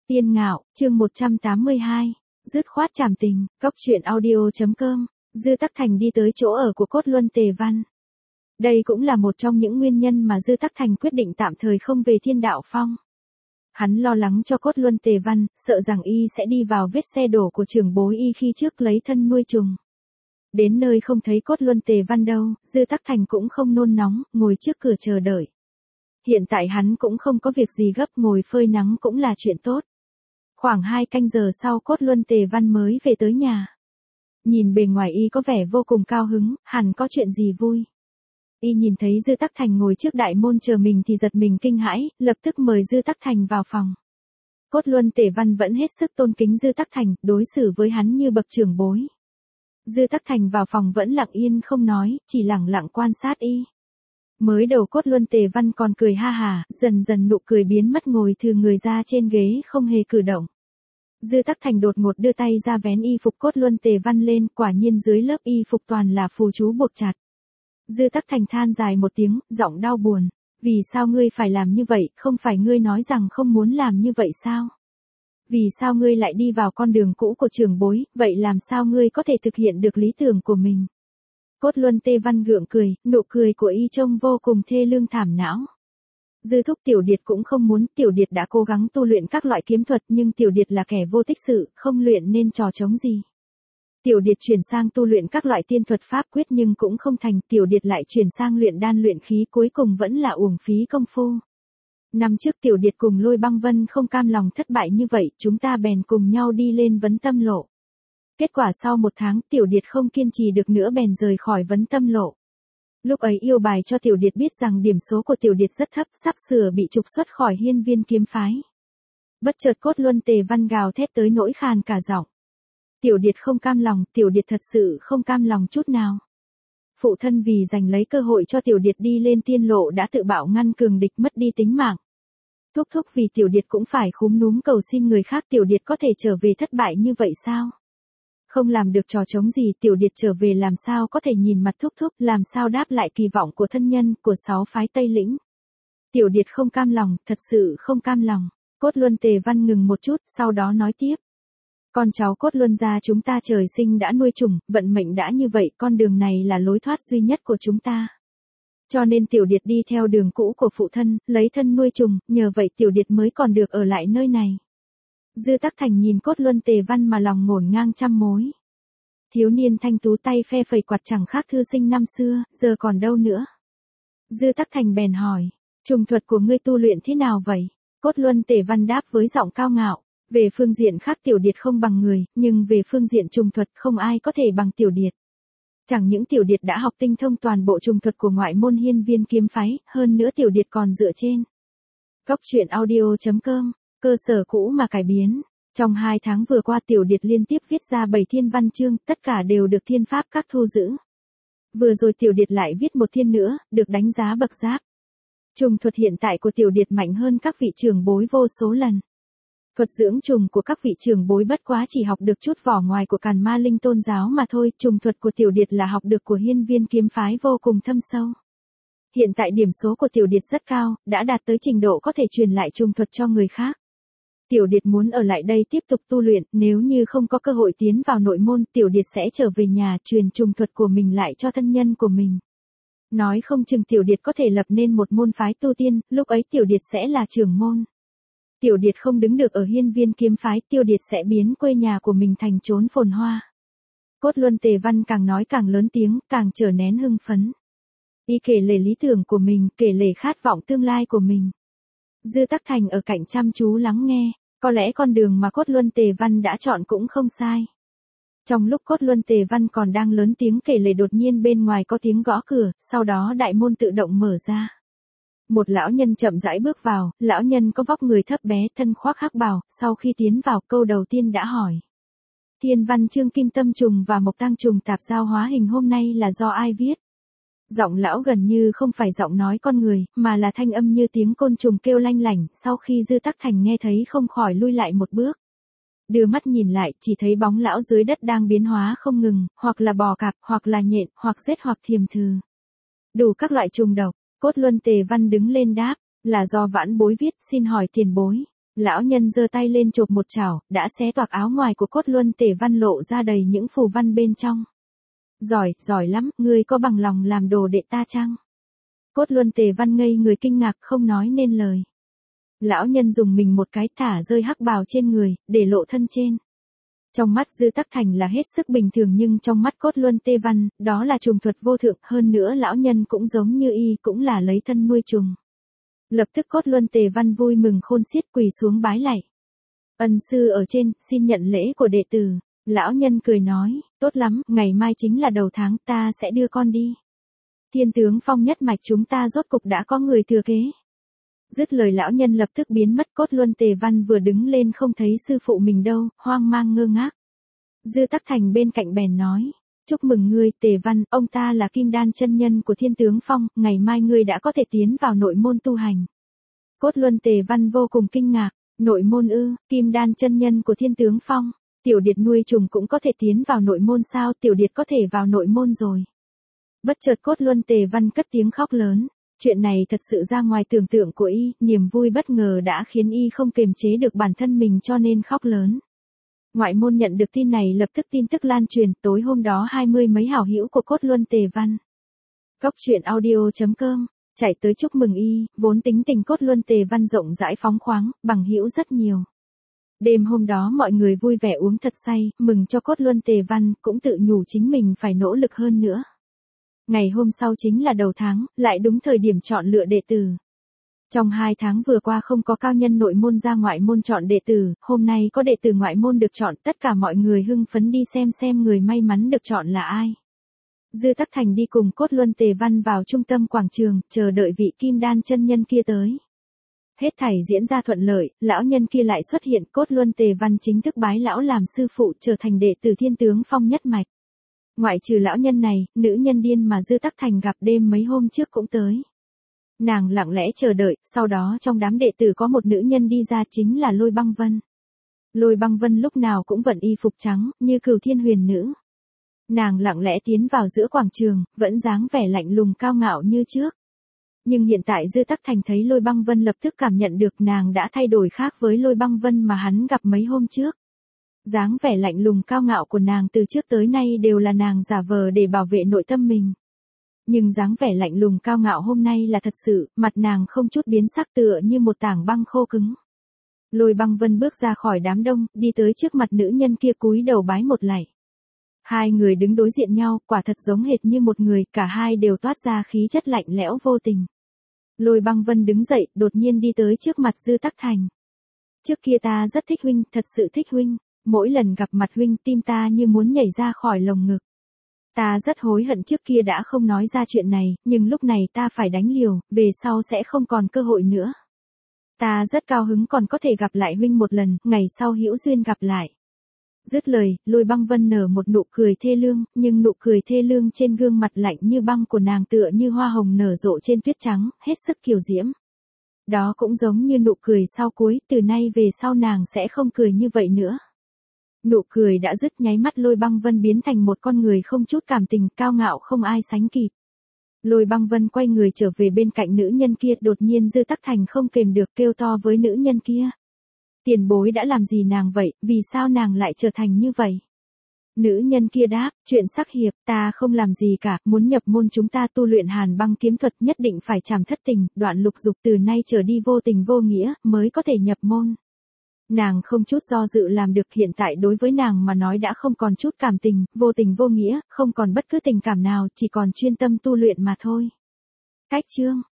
Tiên Ngạo, chương 182. Dứt khoát trảm tình, cóc truyện audio.com. Dư Tắc Thành đi tới chỗ ở của Cốt Luân Tề Văn. Đây cũng là một trong những nguyên nhân mà Dư Tắc Thành quyết định tạm thời không về Thiên Đạo Phong. Hắn lo lắng cho Cốt Luân Tề Văn, sợ rằng y sẽ đi vào vết xe đổ của trưởng bối y khi trước lấy thân nuôi trùng. Đến nơi không thấy Cốt Luân Tề Văn đâu, Dư Tắc Thành cũng không nôn nóng, ngồi trước cửa chờ đợi. Hiện tại hắn cũng không có việc gì gấp, ngồi phơi nắng cũng là chuyện tốt. Khoảng 2 canh giờ sau Cốt Luân Tề Văn mới về tới nhà. Nhìn bề ngoài y có vẻ vô cùng cao hứng, hẳn có chuyện gì vui. Y nhìn thấy Dư Tắc Thành ngồi trước đại môn chờ mình thì giật mình kinh hãi, lập tức mời Dư Tắc Thành vào phòng. Cốt Luân Tề Văn vẫn hết sức tôn kính Dư Tắc Thành, đối xử với hắn như bậc trưởng bối. Dư Tắc Thành vào phòng vẫn lặng yên không nói, chỉ lẳng lặng quan sát y. Mới đầu Cốt Luân Tề Văn còn cười ha hả, dần dần nụ cười biến mất, ngồi thừ người ra trên ghế không hề cử động. Dư Tắc Thành đột ngột đưa tay ra vén y phục Cốt Luân Tề Văn lên, quả nhiên dưới lớp y phục toàn là phù chú buộc chặt. Dư Tắc Thành than dài một tiếng, giọng đau buồn. Vì sao ngươi phải làm như vậy, không phải ngươi nói rằng không muốn làm như vậy sao? Vì sao ngươi lại đi vào con đường cũ của trưởng bối, vậy làm sao ngươi có thể thực hiện được lý tưởng của mình? Cốt Luân Tề Văn gượng cười, nụ cười của y trông vô cùng thê lương thảm não. Dư thúc Tiểu Điệt cũng không muốn, Tiểu Điệt đã cố gắng tu luyện các loại kiếm thuật nhưng Tiểu Điệt là kẻ vô tích sự, không luyện nên trò trống gì. Tiểu Điệt chuyển sang tu luyện các loại tiên thuật pháp quyết nhưng cũng không thành, Tiểu Điệt lại chuyển sang luyện đan luyện khí, cuối cùng vẫn là uổng phí công phu. Năm trước Tiểu Điệt cùng Lôi Băng Vân không cam lòng thất bại như vậy, chúng ta bèn cùng nhau đi lên Vấn Tâm Lộ. Kết quả sau 1 tháng Tiểu Điệt không kiên trì được nữa bèn rời khỏi Vấn Tâm Lộ. Lúc ấy yêu bài cho Tiểu Điệt biết rằng điểm số của Tiểu Điệt rất thấp, sắp sửa bị trục xuất khỏi Hiên Viên kiếm phái. Bất chợt Cốt Luân Tề Văn gào thét tới nỗi khàn cả giọng. Tiểu Điệt không cam lòng, Tiểu Điệt thật sự không cam lòng chút nào. Phụ thân vì giành lấy cơ hội cho Tiểu Điệt đi lên tiên lộ đã tự bạo ngăn cường địch, mất đi tính mạng. Thúc thúc vì Tiểu Điệt cũng phải khúm núm cầu xin người khác, Tiểu Điệt có thể trở về thất bại như vậy sao? Không làm được trò trống gì, Tiểu Điệt trở về làm sao có thể nhìn mặt thúc thúc, làm sao đáp lại kỳ vọng của thân nhân, của 6 phái Tây Lĩnh. Tiểu Điệt không cam lòng, thật sự không cam lòng. Cốt Luân Tề Văn ngừng một chút, sau đó nói tiếp. Con cháu Cốt Luân gia chúng ta trời sinh đã nuôi trùng, vận mệnh đã như vậy, con đường này là lối thoát duy nhất của chúng ta. Cho nên Tiểu Điệt đi theo đường cũ của phụ thân, lấy thân nuôi trùng, nhờ vậy Tiểu Điệt mới còn được ở lại nơi này. Dư Tắc Thành nhìn Cốt Luân Tề Văn mà lòng ngổn ngang trăm mối. Thiếu niên thanh tú tay phe phẩy quạt chẳng khác thư sinh năm xưa, giờ còn đâu nữa. Dư Tắc Thành bèn hỏi, trùng thuật của ngươi tu luyện thế nào vậy? Cốt Luân Tề Văn đáp với giọng cao ngạo, về phương diện khác Tiểu Điệt không bằng người, nhưng về phương diện trùng thuật không ai có thể bằng Tiểu Điệt. Chẳng những Tiểu Điệt đã học tinh thông toàn bộ trùng thuật của ngoại môn Hiên Viên kiếm phái, hơn nữa Tiểu Điệt còn dựa trên cóc truyện audio.com, cơ sở cũ mà cải biến. Trong 2 tháng vừa qua Tiểu Điệt liên tiếp viết ra 7 thiên văn chương, tất cả đều được thiên pháp các thu giữ. Vừa rồi Tiểu Điệt lại viết một thiên nữa, được đánh giá bậc giáp. Trùng thuật hiện tại của Tiểu Điệt mạnh hơn các vị trưởng bối vô số lần. Thuật dưỡng trùng của các vị trưởng bối bất quá chỉ học được chút vỏ ngoài của Càn Ma Linh tôn giáo mà thôi, trùng thuật của Tiểu Điệt là học được của Hiên Viên kiếm phái vô cùng thâm sâu. Hiện tại điểm số của Tiểu Điệt rất cao, đã đạt tới trình độ có thể truyền lại trùng thuật cho người khác. Tiểu Điệt muốn ở lại đây tiếp tục tu luyện, nếu như không có cơ hội tiến vào nội môn, Tiểu Điệt sẽ trở về nhà truyền trùng thuật của mình lại cho thân nhân của mình. Nói không chừng Tiểu Điệt có thể lập nên một môn phái tu tiên, lúc ấy Tiểu Điệt sẽ là trưởng môn. Tiểu Điệt không đứng được ở Hiên Viên kiếm phái, Tiểu Điệt sẽ biến quê nhà của mình thành chốn phồn hoa. Cốt Luân Tề Văn càng nói càng lớn tiếng, càng trở nén hưng phấn. Y kể lể lý tưởng của mình, kể lể khát vọng tương lai của mình. Dư Tắc Thành ở cạnh chăm chú lắng nghe, có lẽ con đường mà Cốt Luân Tề Văn đã chọn cũng không sai. Trong lúc Cốt Luân Tề Văn còn đang lớn tiếng kể lể đột nhiên bên ngoài có tiếng gõ cửa, sau đó đại môn tự động mở ra. Một lão nhân chậm rãi bước vào, lão nhân có vóc người thấp bé, thân khoác hắc bào, sau khi tiến vào câu đầu tiên đã hỏi. Thiên văn chương Kim Tâm Trùng và Mộc Tang Trùng tạp giao hóa hình hôm nay là do ai viết? Giọng lão gần như không phải giọng nói con người, mà là thanh âm như tiếng côn trùng kêu lanh lảnh, sau khi Dư Tắc Thành nghe thấy không khỏi lui lại một bước. Đưa mắt nhìn lại, chỉ thấy bóng lão dưới đất đang biến hóa không ngừng, hoặc là bò cạp, hoặc là nhện, hoặc rết hoặc thiềm thừ. Đủ các loại trùng độc. Cốt Luân Tề Văn đứng lên đáp, là do vãn bối viết, xin hỏi tiền bối, Lão nhân giơ tay lên chộp một chảo, đã xé toạc áo ngoài của Cốt Luân Tề Văn lộ ra đầy những phù văn bên trong. Giỏi, giỏi lắm, ngươi có bằng lòng làm đồ đệ ta chăng? Cốt Luân Tề Văn ngây người kinh ngạc không nói nên lời. Lão nhân dùng mình một cái thả rơi hắc bào trên người, để lộ thân trên. Trong mắt Dư Tắc Thành là hết sức bình thường nhưng trong mắt Cốt Luân Tề Văn, đó là trùng thuật vô thượng, hơn nữa lão nhân cũng giống như y cũng là lấy thân nuôi trùng. Lập tức Cốt Luân Tề Văn vui mừng khôn xiết quỳ xuống bái lạy. Ân sư ở trên, xin nhận lễ của đệ tử. Lão nhân cười nói, tốt lắm, ngày mai chính là đầu tháng ta sẽ đưa con đi. Thiên tướng Phong nhất mạch chúng ta rốt cục đã có người thừa kế. Dứt lời lão nhân lập tức biến mất. Cốt Luân Tề Văn vừa đứng lên không thấy sư phụ mình đâu, hoang mang ngơ ngác. Dư Tắc Thành bên cạnh bèn nói, chúc mừng ngươi Tề Văn, ông ta là Kim Đan chân nhân của Thiên tướng Phong, ngày mai ngươi đã có thể tiến vào nội môn tu hành. Cốt Luân Tề Văn vô cùng kinh ngạc, nội môn ư, Kim Đan chân nhân của Thiên tướng Phong, Tiểu Điệt nuôi trùng cũng có thể tiến vào nội môn sao? Tiểu Điệt có thể vào nội môn rồi. Bất chợt Cốt Luân Tề Văn cất tiếng khóc lớn. Chuyện này thật sự ra ngoài tưởng tượng của y, niềm vui bất ngờ đã khiến y không kiềm chế được bản thân mình cho nên khóc lớn. Ngoại môn nhận được tin này lập tức tin tức lan truyền, tối hôm đó 20 mấy hảo hữu của Cốt Luân Tề Văn. Cốc truyện audio.com, chạy tới chúc mừng y, vốn tính tình Cốt Luân Tề Văn rộng rãi phóng khoáng, bằng hữu rất nhiều. Đêm hôm đó mọi người vui vẻ uống thật say, mừng cho Cốt Luân Tề Văn, cũng tự nhủ chính mình phải nỗ lực hơn nữa. Ngày hôm sau chính là đầu tháng, lại đúng thời điểm chọn lựa đệ tử. Trong 2 tháng vừa qua không có cao nhân nội môn ra ngoại môn chọn đệ tử, hôm nay có đệ tử ngoại môn được chọn, tất cả mọi người hưng phấn đi xem người may mắn được chọn là ai. Dư Tắc Thành đi cùng Cốt Luân Tề Văn vào trung tâm quảng trường, chờ đợi vị Kim Đan chân nhân kia tới. Hết thảy diễn ra thuận lợi, lão nhân kia lại xuất hiện, Cốt Luân Tề Văn chính thức bái lão làm sư phụ, trở thành đệ tử Thiên tướng Phong nhất mạch. Ngoại trừ lão nhân này, nữ nhân điên mà Dư Tắc Thành gặp đêm mấy hôm trước cũng tới. Nàng lặng lẽ chờ đợi, sau đó trong đám đệ tử có một nữ nhân đi ra chính là Lôi Băng Vân. Lôi Băng Vân lúc nào cũng vận y phục trắng, như cửu thiên huyền nữ. Nàng lặng lẽ tiến vào giữa quảng trường, vẫn dáng vẻ lạnh lùng cao ngạo như trước. Nhưng hiện tại Dư Tắc Thành thấy Lôi Băng Vân lập tức cảm nhận được nàng đã thay đổi khác với Lôi Băng Vân mà hắn gặp mấy hôm trước. Dáng vẻ lạnh lùng cao ngạo của nàng từ trước tới nay đều là nàng giả vờ để bảo vệ nội tâm mình. Nhưng dáng vẻ lạnh lùng cao ngạo hôm nay là thật sự, mặt nàng không chút biến sắc tựa như một tảng băng khô cứng. Lôi Băng Vân bước ra khỏi đám đông, đi tới trước mặt nữ nhân kia cúi đầu bái một lạy. Hai người đứng đối diện nhau, quả thật giống hệt như một người, cả hai đều toát ra khí chất lạnh lẽo vô tình. Lôi Băng Vân đứng dậy, đột nhiên đi tới trước mặt Dư Tắc Thành. Trước kia ta rất thích huynh, thật sự thích huynh, mỗi lần gặp mặt huynh tim ta như muốn nhảy ra khỏi lồng ngực. Ta rất hối hận trước kia đã không nói ra chuyện này, nhưng lúc này ta phải đánh liều, về sau sẽ không còn cơ hội nữa. Ta rất cao hứng còn có thể gặp lại huynh một lần, ngày sau hữu duyên gặp lại. Dứt lời, Lôi Băng Vân nở một nụ cười thê lương, nhưng nụ cười thê lương trên gương mặt lạnh như băng của nàng tựa như hoa hồng nở rộ trên tuyết trắng, hết sức kiều diễm. Đó cũng giống như nụ cười sau cuối, từ nay về sau nàng sẽ không cười như vậy nữa. Nụ cười đã dứt nháy mắt Lôi Băng Vân biến thành một con người không chút cảm tình, cao ngạo không ai sánh kịp. Lôi Băng Vân quay người trở về bên cạnh nữ nhân kia, đột nhiên Dư Tắc Thành không kềm được kêu to với nữ nhân kia. Tiền bối đã làm gì nàng vậy, vì sao nàng lại trở thành như vậy? Nữ nhân kia đáp, chuyện sắc hiệp, ta không làm gì cả, muốn nhập môn chúng ta tu luyện Hàn Băng kiếm thuật nhất định phải trảm thất tình, đoạn lục dục từ nay trở đi vô tình vô nghĩa, mới có thể nhập môn. Nàng không chút do dự làm được, hiện tại đối với nàng mà nói đã không còn chút cảm tình, vô tình vô nghĩa, không còn bất cứ tình cảm nào, chỉ còn chuyên tâm tu luyện mà thôi. Cách chương